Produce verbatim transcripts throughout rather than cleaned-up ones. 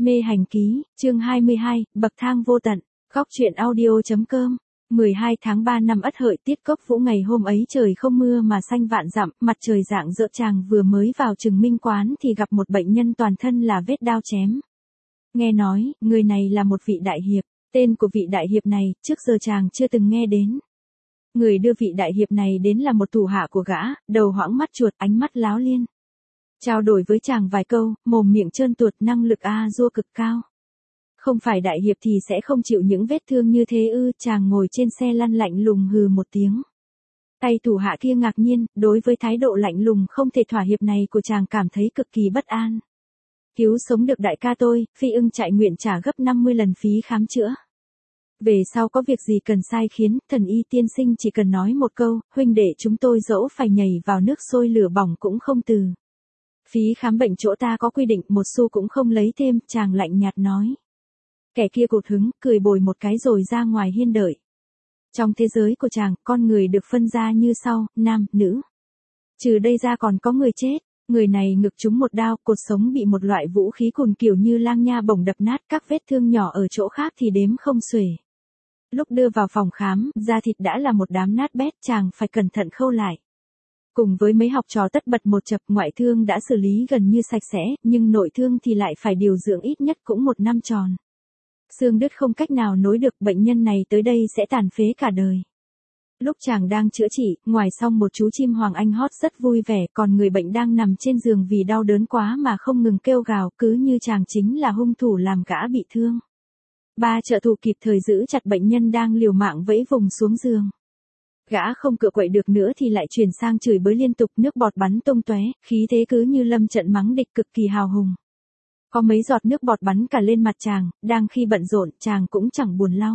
Mê hành ký, chương hai mươi hai, bậc thang vô tận, góc truyện audio.com. mười hai tháng ba năm Ất Hợi, tiết Cốc Vũ. Ngày hôm ấy trời không mưa mà xanh vạn dặm, mặt trời rạng rỡ. Chàng vừa mới vào Trừng Minh quán thì gặp một bệnh nhân toàn thân là vết đao chém. Nghe nói, người này là một vị đại hiệp. Tên của vị đại hiệp này, trước giờ chàng chưa từng nghe đến. Người đưa vị đại hiệp này đến là một thủ hạ của gã, đầu hoãng mắt chuột, ánh mắt láo liên. Trao đổi với chàng vài câu, mồm miệng trơn tuột, năng lực a dua cực cao. Không phải đại hiệp thì sẽ không chịu những vết thương như thế ư? Chàng ngồi trên xe lăn lạnh lùng hừ một tiếng. Tay thủ hạ kia ngạc nhiên, đối với thái độ lạnh lùng không thể thỏa hiệp này của chàng cảm thấy cực kỳ bất an. Cứu sống được đại ca tôi, Phi Ưng Trại nguyện trả gấp năm mươi lần phí khám chữa. Về sau có việc gì cần sai khiến, thần y tiên sinh chỉ cần nói một câu, huynh đệ chúng tôi dẫu phải nhảy vào nước sôi lửa bỏng cũng không từ. Phí khám bệnh chỗ ta có quy định, một xu cũng không lấy thêm. Chàng lạnh nhạt nói. Kẻ kia cột hứng, cười bồi một cái rồi ra ngoài hiên đợi. Trong thế giới của chàng, con người được phân ra như sau, nam, nữ. Trừ đây ra còn có người chết. Người này ngực trúng một đao, cột sống bị một loại vũ khí cùn kiểu như lang nha bổng đập nát, các vết thương nhỏ ở chỗ khác thì đếm không xuể. Lúc đưa vào phòng khám, da thịt đã là một đám nát bét, chàng phải cẩn thận khâu lại. Cùng với mấy học trò tất bật một chập, ngoại thương đã xử lý gần như sạch sẽ, nhưng nội thương thì lại phải điều dưỡng ít nhất cũng một năm tròn. Xương đứt không cách nào nối được, bệnh nhân này tới đây sẽ tàn phế cả đời. Lúc chàng đang chữa trị, ngoài xong một chú chim hoàng anh hót rất vui vẻ, còn người bệnh đang nằm trên giường vì đau đớn quá mà không ngừng kêu gào, cứ như chàng chính là hung thủ làm gã bị thương. Ba trợ thủ kịp thời giữ chặt bệnh nhân đang liều mạng vẫy vùng xuống giường. Gã không cựa quậy được nữa thì lại chuyển sang chửi bới liên tục, nước bọt bắn tung tóe, khí thế cứ như lâm trận mắng địch cực kỳ hào hùng. Có mấy giọt nước bọt bắn cả lên mặt chàng, đang khi bận rộn, chàng cũng chẳng buồn lau.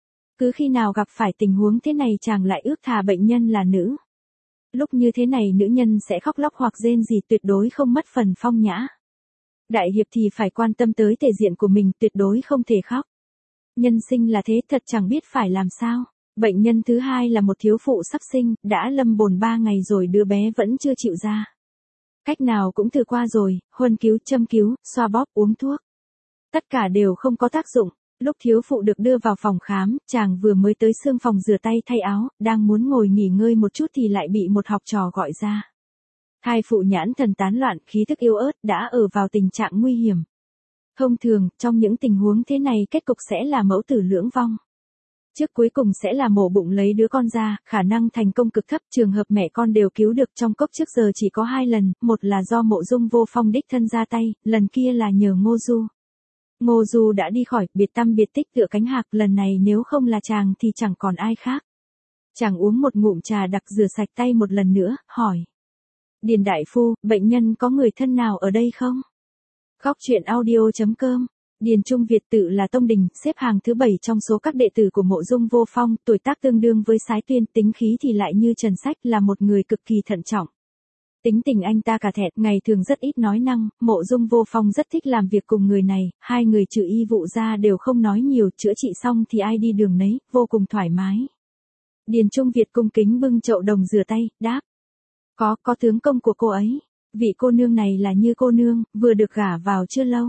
Cứ khi nào gặp phải tình huống thế này chàng lại ước thà bệnh nhân là nữ. Lúc như thế này nữ nhân sẽ khóc lóc hoặc rên rỉ, tuyệt đối không mất phần phong nhã. Đại hiệp thì phải quan tâm tới thể diện của mình, tuyệt đối không thể khóc. Nhân sinh là thế, thật chẳng biết phải làm sao. Bệnh nhân thứ hai là một thiếu phụ sắp sinh, đã lâm bồn ba ngày rồi đứa bé vẫn chưa chịu ra. Cách nào cũng thử qua rồi, huân cứu, châm cứu, xoa bóp, uống thuốc. Tất cả đều không có tác dụng. Lúc thiếu phụ được đưa vào phòng khám, chàng vừa mới tới xương phòng rửa tay thay áo, đang muốn ngồi nghỉ ngơi một chút thì lại bị một học trò gọi ra. Thai phụ nhãn thần tán loạn, khí thức yếu ớt, đã ở vào tình trạng nguy hiểm. Thông thường, trong những tình huống thế này kết cục sẽ là mẫu tử lưỡng vong. Trước cuối cùng sẽ là mổ bụng lấy đứa con ra, khả năng thành công cực thấp, trường hợp mẹ con đều cứu được trong Cốc trước giờ chỉ có hai lần, một là do Mộ Dung Vô Phong đích thân ra tay, lần kia là nhờ Ngô Du. Ngô Du đã đi khỏi, biệt tăm biệt tích tựa cánh hạc, lần này nếu không là chàng thì chẳng còn ai khác. Chàng uống một ngụm trà đặc rửa sạch tay một lần nữa, hỏi. Điền đại phu, bệnh nhân có người thân nào ở đây không? Góc truyện audio.com. Điền Trung Việt tự là tông đình, xếp hàng thứ bảy trong số các đệ tử của Mộ Dung Vô Phong, tuổi tác tương đương với Sái Tuyên, tính khí thì lại như Trần Sách, là một người cực kỳ thận trọng. Tính tình anh ta cả thẹn, ngày thường rất ít nói năng, Mộ Dung Vô Phong rất thích làm việc cùng người này, hai người trừ y vụ ra đều không nói nhiều, chữa trị xong thì ai đi đường nấy, vô cùng thoải mái. Điền Trung Việt cung kính bưng chậu đồng rửa tay, đáp. Có, có tướng công của cô ấy. Vị cô nương này là Như cô nương, vừa được gả vào chưa lâu.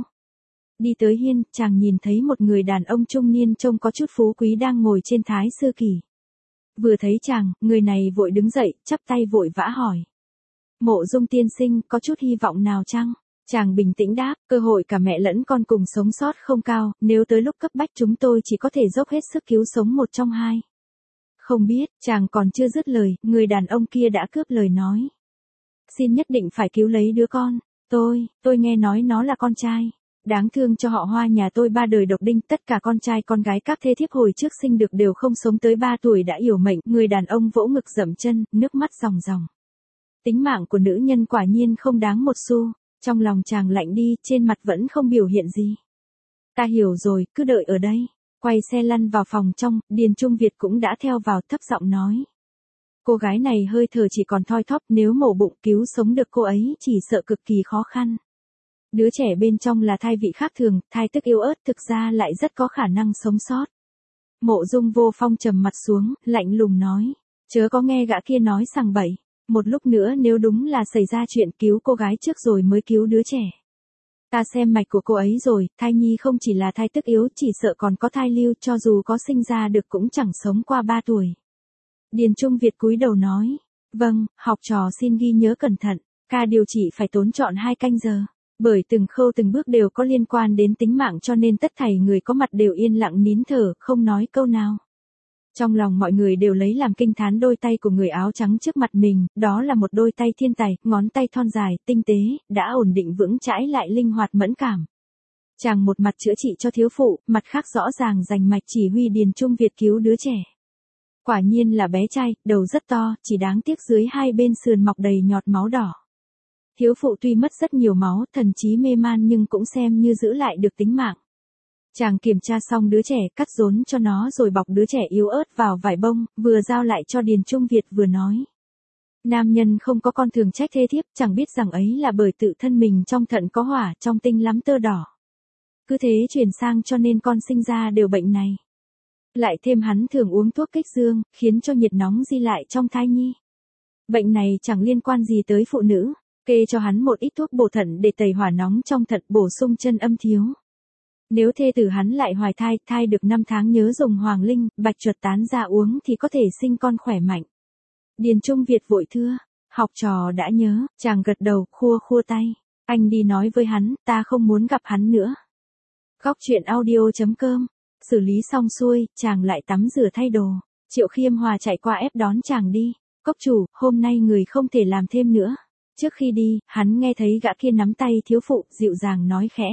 Đi tới hiên, chàng nhìn thấy một người đàn ông trung niên trông có chút phú quý đang ngồi trên thái sư kỳ. Vừa thấy chàng, người này vội đứng dậy, chắp tay vội vã hỏi. Mộ Dung tiên sinh, có chút hy vọng nào chăng? Chàng bình tĩnh đáp, cơ hội cả mẹ lẫn con cùng sống sót không cao, nếu tới lúc cấp bách chúng tôi chỉ có thể dốc hết sức cứu sống một trong hai. Không biết, chàng còn chưa dứt lời, người đàn ông kia đã cướp lời nói. Xin nhất định phải cứu lấy đứa con, tôi, tôi nghe nói nó là con trai. Đáng thương cho họ Hoa nhà tôi ba đời độc đinh, tất cả con trai con gái các thế thiếp hồi trước sinh được đều không sống tới ba tuổi đã yểu mệnh. Người đàn ông vỗ ngực dậm chân, nước mắt ròng ròng. Tính mạng của nữ nhân quả nhiên không đáng một xu. Trong lòng chàng lạnh đi, trên mặt vẫn không biểu hiện gì. Ta hiểu rồi, cứ đợi ở đây. Quay xe lăn vào phòng trong, Điền Trung Việt cũng đã theo vào, thấp giọng nói. Cô gái này hơi thở chỉ còn thoi thóp, nếu mổ bụng cứu sống được cô ấy chỉ sợ cực kỳ khó khăn. Đứa trẻ bên trong là thai vị khác thường, thai tức yếu ớt, thực ra lại rất có khả năng sống sót. Mộ Dung Vô Phong trầm mặt xuống, lạnh lùng nói. Chớ có nghe gã kia nói sằng bậy. Một lúc nữa nếu đúng là xảy ra chuyện cứu cô gái trước rồi mới cứu đứa trẻ. Ta xem mạch của cô ấy rồi, thai nhi không chỉ là thai tức yếu, chỉ sợ còn có thai lưu, cho dù có sinh ra được cũng chẳng sống qua ba tuổi. Điền Trung Việt cúi đầu nói. Vâng, học trò xin ghi nhớ cẩn thận, ca điều trị phải tốn trọn hai canh giờ. Bởi từng khâu từng bước đều có liên quan đến tính mạng cho nên tất thảy người có mặt đều yên lặng nín thở, không nói câu nào. Trong lòng mọi người đều lấy làm kinh thán đôi tay của người áo trắng trước mặt mình, đó là một đôi tay thiên tài, ngón tay thon dài, tinh tế, đã ổn định vững chãi lại linh hoạt mẫn cảm. Chàng một mặt chữa trị cho thiếu phụ, mặt khác rõ ràng giành mạch chỉ huy Điền Trung Việt cứu đứa trẻ. Quả nhiên là bé trai, đầu rất to, chỉ đáng tiếc dưới hai bên sườn mọc đầy nhọt máu đỏ. Thiếu phụ tuy mất rất nhiều máu, thần trí mê man nhưng cũng xem như giữ lại được tính mạng. Chàng kiểm tra xong đứa trẻ, cắt rốn cho nó rồi bọc đứa trẻ yếu ớt vào vải bông, vừa giao lại cho Điền Trung Việt vừa nói. Nam nhân không có con thường trách thê thiếp, chẳng biết rằng ấy là bởi tự thân mình trong thận có hỏa, trong tinh lắm tơ đỏ. Cứ thế chuyển sang cho nên con sinh ra đều bệnh này. Lại thêm hắn thường uống thuốc kích dương, khiến cho nhiệt nóng di lại trong thai nhi. Bệnh này chẳng liên quan gì tới phụ nữ, kê cho hắn một ít thuốc bổ thận để tẩy hỏa nóng trong thận bổ sung chân âm thiếu. Nếu thê tử hắn lại hoài thai, thai được năm tháng nhớ dùng hoàng linh, bạch chuột tán ra uống thì có thể sinh con khỏe mạnh. Điền Trung Việt vội thưa, học trò đã nhớ, chàng gật đầu, khua khua tay. Anh đi nói với hắn, ta không muốn gặp hắn nữa. Góc truyện audio.com. Xử lý xong xuôi, chàng lại tắm rửa thay đồ. Triệu Khiêm Hòa chạy qua ép đón chàng đi. Cốc chủ, hôm nay người không thể làm thêm nữa. Trước khi đi, hắn nghe thấy gã kia nắm tay thiếu phụ, dịu dàng nói khẽ.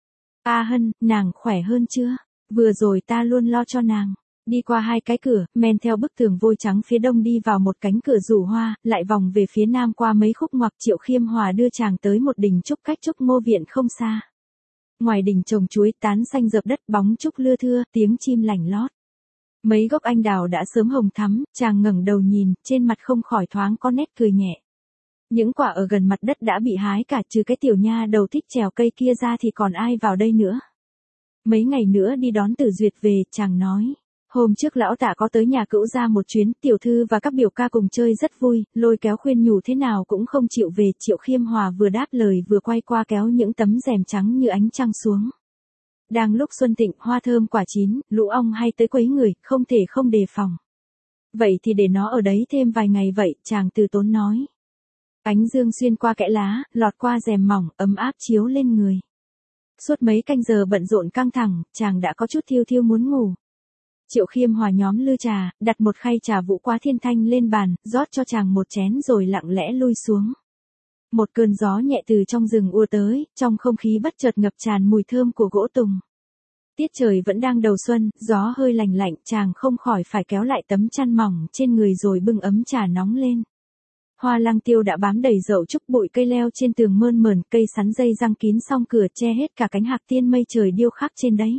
A Hân, nàng khỏe hơn chưa? Vừa rồi ta luôn lo cho nàng. Đi qua hai cái cửa, men theo bức tường vôi trắng phía đông đi vào một cánh cửa rủ hoa, lại vòng về phía nam qua mấy khúc ngoặc. Triệu Khiêm Hòa đưa chàng tới một đình trúc cách Trúc Ngô Viện không xa. Ngoài đình trồng chuối tán xanh rợp đất, bóng trúc lưa thưa, tiếng chim lảnh lót. Mấy gốc anh đào đã sớm hồng thắm, chàng ngẩng đầu nhìn, trên mặt không khỏi thoáng có nét cười nhẹ. Những quả ở gần mặt đất đã bị hái cả, trừ cái tiểu nha đầu thích trèo cây kia ra thì còn ai vào đây nữa. Mấy ngày nữa đi đón Tử Duyệt về, chàng nói. Hôm trước lão tạ có tới nhà cữu ra một chuyến, tiểu thư và các biểu ca cùng chơi rất vui, lôi kéo khuyên nhủ thế nào cũng không chịu về. Triệu Khiêm Hòa vừa đáp lời vừa quay qua kéo những tấm rèm trắng như ánh trăng xuống. Đang lúc xuân thịnh, hoa thơm quả chín, lũ ong hay tới quấy người, không thể không đề phòng. Vậy thì để nó ở đấy thêm vài ngày vậy, chàng từ tốn nói. Ánh dương xuyên qua kẽ lá, lọt qua rèm mỏng, ấm áp chiếu lên người. Suốt mấy canh giờ bận rộn căng thẳng, chàng đã có chút thiêu thiêu muốn ngủ. Triệu Khiêm Hòa nhóm lư trà, đặt một khay trà vũ quá thiên thanh lên bàn, rót cho chàng một chén rồi lặng lẽ lui xuống. Một cơn gió nhẹ từ trong rừng ùa tới, trong không khí bất chợt ngập tràn mùi thơm của gỗ tùng. Tiết trời vẫn đang đầu xuân, gió hơi lành lạnh, chàng không khỏi phải kéo lại tấm chăn mỏng trên người rồi bưng ấm trà nóng lên. Hoa lăng tiêu đã bám đầy dậu trúc, bụi cây leo trên tường mơn mởn, cây sắn dây răng kín song cửa che hết cả cánh hạc tiên mây trời điêu khắc trên đấy.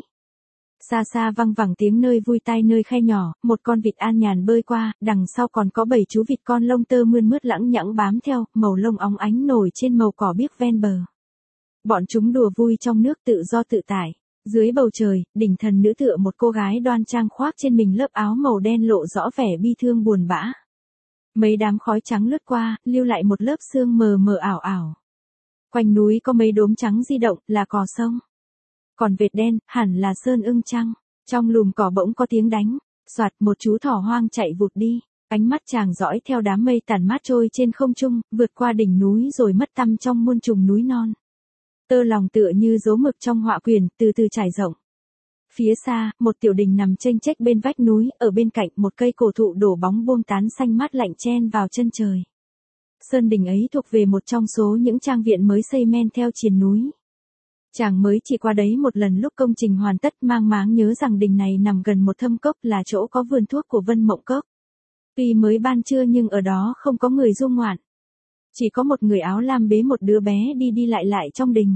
Xa xa văng vẳng tiếng nơi vui tai nơi khe nhỏ, một con vịt an nhàn bơi qua, đằng sau còn có bảy chú vịt con lông tơ mươn mướt lãng nhãng bám theo, màu lông óng ánh nổi trên màu cỏ biếc ven bờ. Bọn chúng đùa vui trong nước tự do tự tại. Dưới bầu trời, đỉnh thần nữ tựa một cô gái đoan trang khoác trên mình lớp áo màu đen lộ rõ vẻ bi thương buồn bã. Mấy đám khói trắng lướt qua, lưu lại một lớp sương mờ mờ ảo ảo. Quanh núi có mấy đốm trắng di động, là cò sông. Còn vệt đen, hẳn là sơn ưng trăng. Trong lùm cỏ bỗng có tiếng đánh, soạt, một chú thỏ hoang chạy vụt đi. Ánh mắt chàng dõi theo đám mây tản mát trôi trên không trung, vượt qua đỉnh núi rồi mất tăm trong muôn trùng núi non. Tơ lòng tựa như dấu mực trong họa quyển, từ từ trải rộng. Phía xa, một tiểu đình nằm chênh chếch bên vách núi, ở bên cạnh một cây cổ thụ đổ bóng buông tán xanh mát lạnh chen vào chân trời. Sơn đình ấy thuộc về một trong số những trang viện mới xây men theo triền núi. Chàng mới chỉ qua đấy một lần lúc công trình hoàn tất, mang máng nhớ rằng đình này nằm gần một thâm cốc, là chỗ có vườn thuốc của Vân Mộng Cốc. Tuy mới ban trưa nhưng ở đó không có người du ngoạn. Chỉ có một người áo lam bế một đứa bé đi đi lại lại trong đình.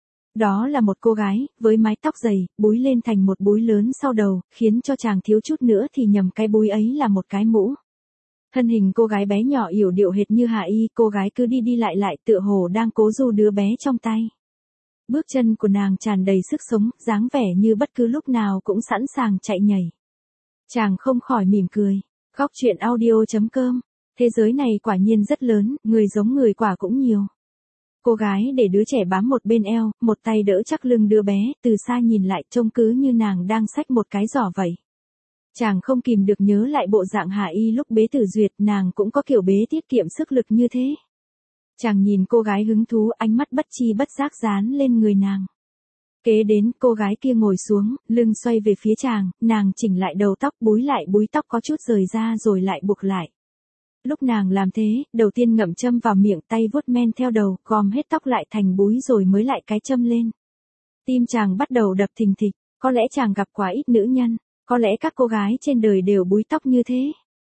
Đó là một cô gái, với mái tóc dày, búi lên thành một búi lớn sau đầu, khiến cho chàng thiếu chút nữa thì nhầm cái búi ấy là một cái mũ. Thân hình cô gái bé nhỏ yểu điệu hệt như Hạ Y, cô gái cứ đi đi lại lại tựa hồ đang cố du đứa bé trong tay. Bước chân của nàng tràn đầy sức sống, dáng vẻ như bất cứ lúc nào cũng sẵn sàng chạy nhảy. Chàng không khỏi mỉm cười. Góc truyện audio chấm com. Thế giới này quả nhiên rất lớn, người giống người quả cũng nhiều. Cô gái để đứa trẻ bám một bên eo, một tay đỡ chắc lưng đứa bé, từ xa nhìn lại trông cứ như nàng đang xách một cái giỏ vậy. Chàng không kìm được nhớ lại bộ dạng Hà Y lúc bế Tử Duyệt, nàng cũng có kiểu bế tiết kiệm sức lực như thế. Chàng nhìn cô gái hứng thú, ánh mắt bất chi bất giác dán lên người nàng. Kế đến, cô gái kia ngồi xuống, lưng xoay về phía chàng, nàng chỉnh lại đầu tóc, búi lại búi tóc có chút rời ra rồi lại buộc lại. Lúc nàng làm thế, đầu tiên ngậm châm vào miệng, tay vuốt men theo đầu, gom hết tóc lại thành búi rồi mới lại cái châm lên. Tim chàng bắt đầu đập thình thịch, có lẽ chàng gặp quá ít nữ nhân, có lẽ các cô gái trên đời đều búi tóc như thế.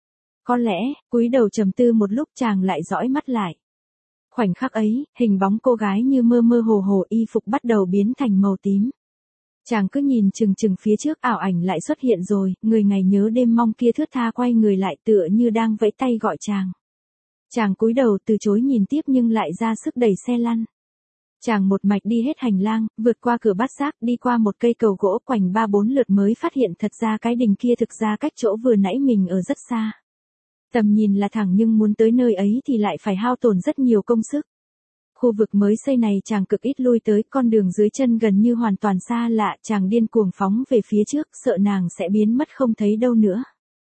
Có lẽ, cúi đầu trầm tư một lúc chàng lại dõi mắt lại. Khoảnh khắc ấy, hình bóng cô gái như mơ mơ hồ hồ, y phục bắt đầu biến thành màu tím. Chàng cứ nhìn chừng chừng phía trước, ảo ảnh lại xuất hiện rồi, người ngày nhớ đêm mong kia thướt tha quay người lại tựa như đang vẫy tay gọi chàng. Chàng cúi đầu từ chối nhìn tiếp nhưng lại ra sức đẩy xe lăn. Chàng một mạch đi hết hành lang, vượt qua cửa bát giác, đi qua một cây cầu gỗ, quanh ba bốn lượt mới phát hiện thật ra cái đình kia thực ra cách chỗ vừa nãy mình ở rất xa. Tầm nhìn là thẳng nhưng muốn tới nơi ấy thì lại phải hao tổn rất nhiều công sức. Khu vực mới xây này chàng cực ít lui tới, con đường dưới chân gần như hoàn toàn xa lạ, chàng điên cuồng phóng về phía trước, sợ nàng sẽ biến mất không thấy đâu nữa.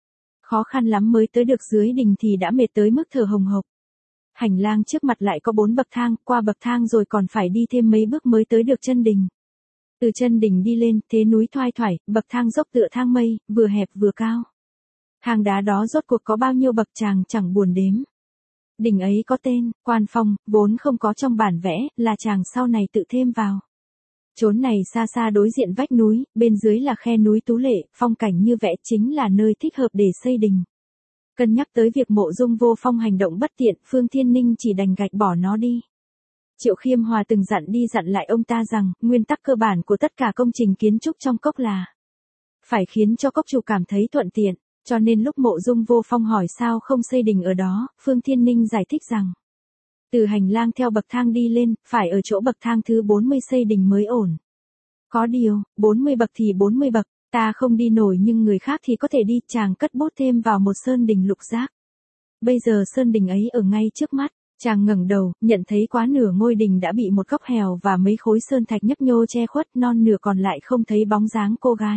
Khó khăn lắm mới tới được dưới đình thì đã mệt tới mức thở hồng hộc. Hành lang trước mặt lại có bốn bậc thang, qua bậc thang rồi còn phải đi thêm mấy bước mới tới được chân đình. Từ chân đình đi lên, thế núi thoai thoải, bậc thang dốc tựa thang mây, vừa hẹp vừa cao. Hang đá đó rốt cuộc có bao nhiêu bậc chàng chẳng buồn đếm. Đỉnh ấy có tên, Quan Phong, vốn không có trong bản vẽ, là chàng sau này tự thêm vào. Chốn này xa xa đối diện vách núi, bên dưới là khe núi tú lệ, phong cảnh như vẽ chính là nơi thích hợp để xây đình. Cân nhắc tới việc Mộ Dung Vô Phong hành động bất tiện, Phương Thiên Ninh chỉ đành gạch bỏ nó đi. Triệu Khiêm Hòa từng dặn đi dặn lại ông ta rằng, nguyên tắc cơ bản của tất cả công trình kiến trúc trong cốc là phải khiến cho cốc chủ cảm thấy thuận tiện. Cho nên lúc Mộ Dung Vô Phong hỏi sao không xây đình ở đó, Phương Thiên Ninh giải thích rằng, từ hành lang theo bậc thang đi lên, phải ở chỗ bậc thang thứ bốn mươi xây đình mới ổn. Có điều, bốn mươi bậc thì bốn mươi bậc, ta không đi nổi nhưng người khác thì có thể đi, chàng cất bút thêm vào một sơn đình lục giác. Bây giờ sơn đình ấy ở ngay trước mắt, chàng ngẩng đầu, nhận thấy quá nửa ngôi đình đã bị một góc hèo và mấy khối sơn thạch nhấp nhô che khuất, non nửa còn lại không thấy bóng dáng cô gái.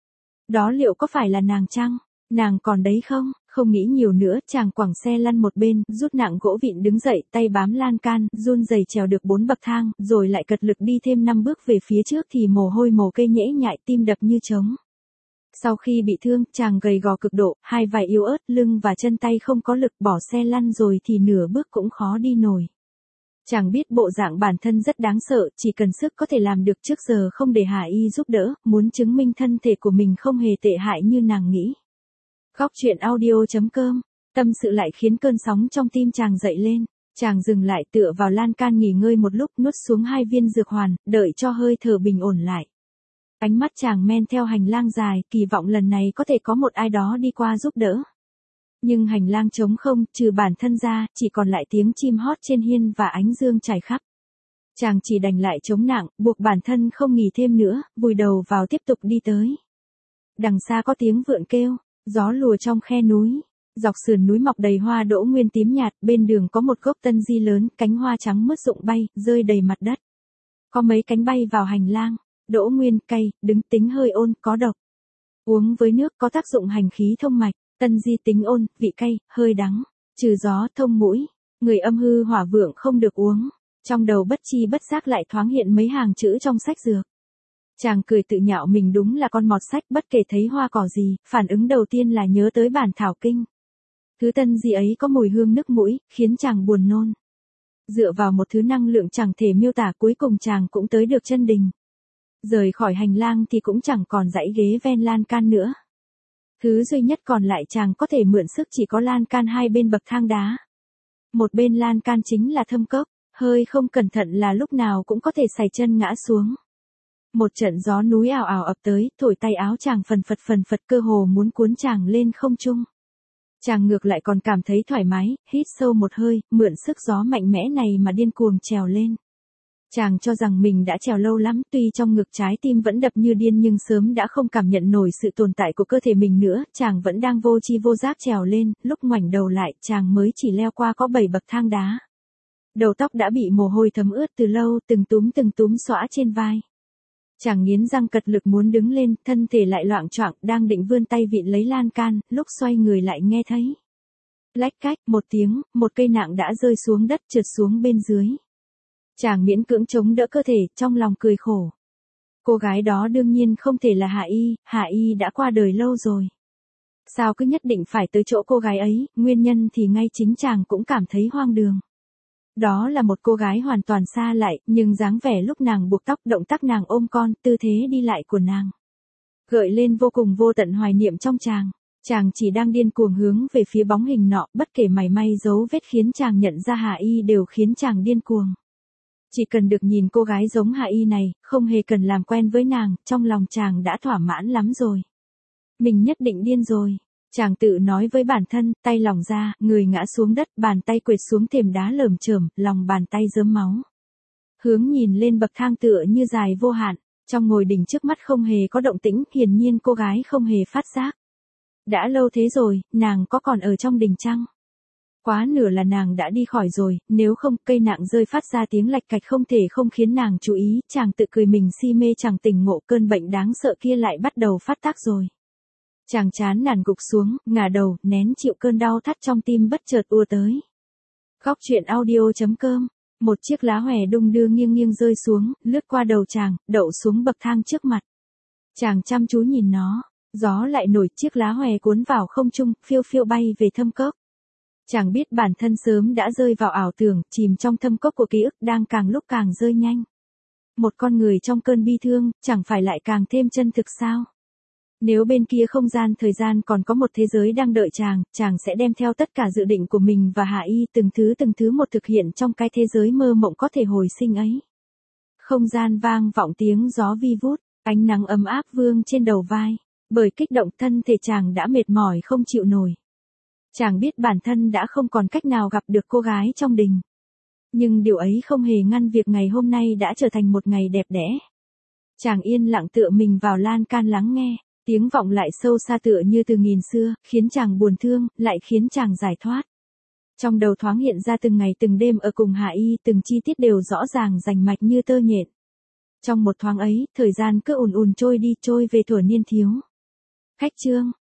Đó liệu có phải là nàng chăng? Nàng còn đấy không? Không nghĩ nhiều nữa, chàng quẳng xe lăn một bên, rút nặng gỗ vịn đứng dậy, tay bám lan can, run rẩy trèo được bốn bậc thang, rồi lại cật lực đi thêm năm bước về phía trước thì mồ hôi mồ kê nhễ nhại, tim đập như trống. Sau khi bị thương, chàng gầy gò cực độ, hai vai yếu ớt, lưng và chân tay không có lực, bỏ xe lăn rồi thì nửa bước cũng khó đi nổi. Chàng biết bộ dạng bản thân rất đáng sợ, chỉ cần sức có thể làm được, trước giờ không để Hà Y giúp đỡ, muốn chứng minh thân thể của mình không hề tệ hại như nàng nghĩ. Góc chuyện audio chấm com, tâm sự lại khiến cơn sóng trong tim chàng dậy lên. Chàng dừng lại tựa vào lan can nghỉ ngơi một lúc, nuốt xuống hai viên dược hoàn, đợi cho hơi thở bình ổn lại. Ánh mắt chàng men theo hành lang dài, kỳ vọng lần này có thể có một ai đó đi qua giúp đỡ. Nhưng hành lang trống không, trừ bản thân ra, chỉ còn lại tiếng chim hót trên hiên và ánh dương trải khắp. Chàng chỉ đành lại chống nặng, buộc bản thân không nghỉ thêm nữa, vùi đầu vào tiếp tục đi tới. Đằng xa có tiếng vượn kêu, gió lùa trong khe núi. Dọc sườn núi mọc đầy hoa đỗ nguyên tím nhạt, bên đường có một gốc tân di lớn, cánh hoa trắng mướt rụng bay, rơi đầy mặt đất. Có mấy cánh bay vào hành lang, đỗ nguyên cay, đứng tính hơi ôn, có độc. Uống với nước có tác dụng hành khí thông mạch, tân di tính ôn, vị cay, hơi đắng, trừ gió thông mũi, người âm hư hỏa vượng không được uống. Trong đầu bất chi bất giác lại thoáng hiện mấy hàng chữ trong sách dược. Chàng cười tự nhạo mình đúng là con mọt sách, bất kể thấy hoa cỏ gì, phản ứng đầu tiên là nhớ tới bản thảo kinh. Thứ tân gì ấy có mùi hương nức mũi, khiến chàng buồn nôn. Dựa vào một thứ năng lượng chẳng thể miêu tả, cuối cùng chàng cũng tới được chân đình. Rời khỏi hành lang thì cũng chẳng còn dãy ghế ven lan can nữa. Thứ duy nhất còn lại chàng có thể mượn sức chỉ có lan can hai bên bậc thang đá. Một bên lan can chính là thâm cốc, hơi không cẩn thận là lúc nào cũng có thể sải chân ngã xuống. Một trận gió núi ào ào ập tới, thổi tay áo chàng phần phật phần phật, cơ hồ muốn cuốn chàng lên không trung. Chàng ngược lại còn cảm thấy thoải mái, hít sâu một hơi, mượn sức gió mạnh mẽ này mà điên cuồng trèo lên. Chàng cho rằng mình đã trèo lâu lắm, tuy trong ngực trái tim vẫn đập như điên nhưng sớm đã không cảm nhận nổi sự tồn tại của cơ thể mình nữa, chàng vẫn đang vô tri vô giác trèo lên, lúc ngoảnh đầu lại, chàng mới chỉ leo qua có bảy bậc thang đá. Đầu tóc đã bị mồ hôi thấm ướt từ lâu, từng túm từng túm xõa trên vai. Chàng nghiến răng cật lực muốn đứng lên, thân thể lại loạng choạng, đang định vươn tay vịn lấy lan can, lúc xoay người lại nghe thấy. Lách cách, một tiếng, một cây nạng đã rơi xuống đất trượt xuống bên dưới. Chàng miễn cưỡng chống đỡ cơ thể, trong lòng cười khổ. Cô gái đó đương nhiên không thể là Hạ Y, Hạ Y đã qua đời lâu rồi. Sao cứ nhất định phải tới chỗ cô gái ấy, nguyên nhân thì ngay chính chàng cũng cảm thấy hoang đường. Đó là một cô gái hoàn toàn xa lạ, nhưng dáng vẻ lúc nàng buộc tóc, động tác nàng ôm con, tư thế đi lại của nàng gợi lên vô cùng vô tận hoài niệm trong chàng. Chàng chỉ đang điên cuồng hướng về phía bóng hình nọ, bất kể mảy may dấu vết khiến chàng nhận ra Hạ Y đều khiến chàng điên cuồng. Chỉ cần được nhìn cô gái giống Hạ Y này, không hề cần làm quen với nàng, trong lòng chàng đã thỏa mãn lắm rồi. Mình nhất định điên rồi. Chàng tự nói với bản thân, tay lỏng ra, người ngã xuống đất, bàn tay quệt xuống thềm đá lởm chởm, lòng bàn tay rớm máu. Hướng nhìn lên bậc thang tựa như dài vô hạn, trong ngồi đỉnh trước mắt không hề có động tĩnh, hiển nhiên cô gái không hề phát giác. Đã lâu thế rồi, nàng có còn ở trong đình chăng? Quá nửa là nàng đã đi khỏi rồi, nếu không cây nạng rơi phát ra tiếng lạch cạch không thể không khiến nàng chú ý, chàng tự cười mình si mê chẳng tỉnh ngộ cơn bệnh đáng sợ kia lại bắt đầu phát tác rồi. Chàng chán nản gục xuống, ngả đầu, nén chịu cơn đau thắt trong tim bất chợt ùa tới. Góc truyện audio chấm com. Một chiếc lá hòe đung đưa nghiêng nghiêng rơi xuống, lướt qua đầu chàng, đậu xuống bậc thang trước mặt. Chàng chăm chú nhìn nó, gió lại nổi, chiếc lá hòe cuốn vào không trung, phiêu phiêu bay về thâm cốc. Chàng biết bản thân sớm đã rơi vào ảo tưởng, chìm trong thâm cốc của ký ức đang càng lúc càng rơi nhanh. Một con người trong cơn bi thương, chẳng phải lại càng thêm chân thực sao? Nếu bên kia không gian thời gian còn có một thế giới đang đợi chàng, chàng sẽ đem theo tất cả dự định của mình và Hạ Y từng thứ từng thứ một thực hiện trong cái thế giới mơ mộng có thể hồi sinh ấy. Không gian vang vọng tiếng gió vi vút, ánh nắng ấm áp vương trên đầu vai, bởi kích động thân thể chàng đã mệt mỏi không chịu nổi. Chàng biết bản thân đã không còn cách nào gặp được cô gái trong đình. Nhưng điều ấy không hề ngăn việc ngày hôm nay đã trở thành một ngày đẹp đẽ. Chàng yên lặng tựa mình vào lan can lắng nghe. Tiếng vọng lại sâu xa tựa như từ nghìn xưa, khiến chàng buồn thương, lại khiến chàng giải thoát. Trong đầu thoáng hiện ra từng ngày từng đêm ở cùng Hạ Y, từng chi tiết đều rõ ràng rành mạch như tơ nhện. Trong một thoáng ấy, thời gian cứ ùn ùn trôi đi, trôi về thuở niên thiếu. Khách chương.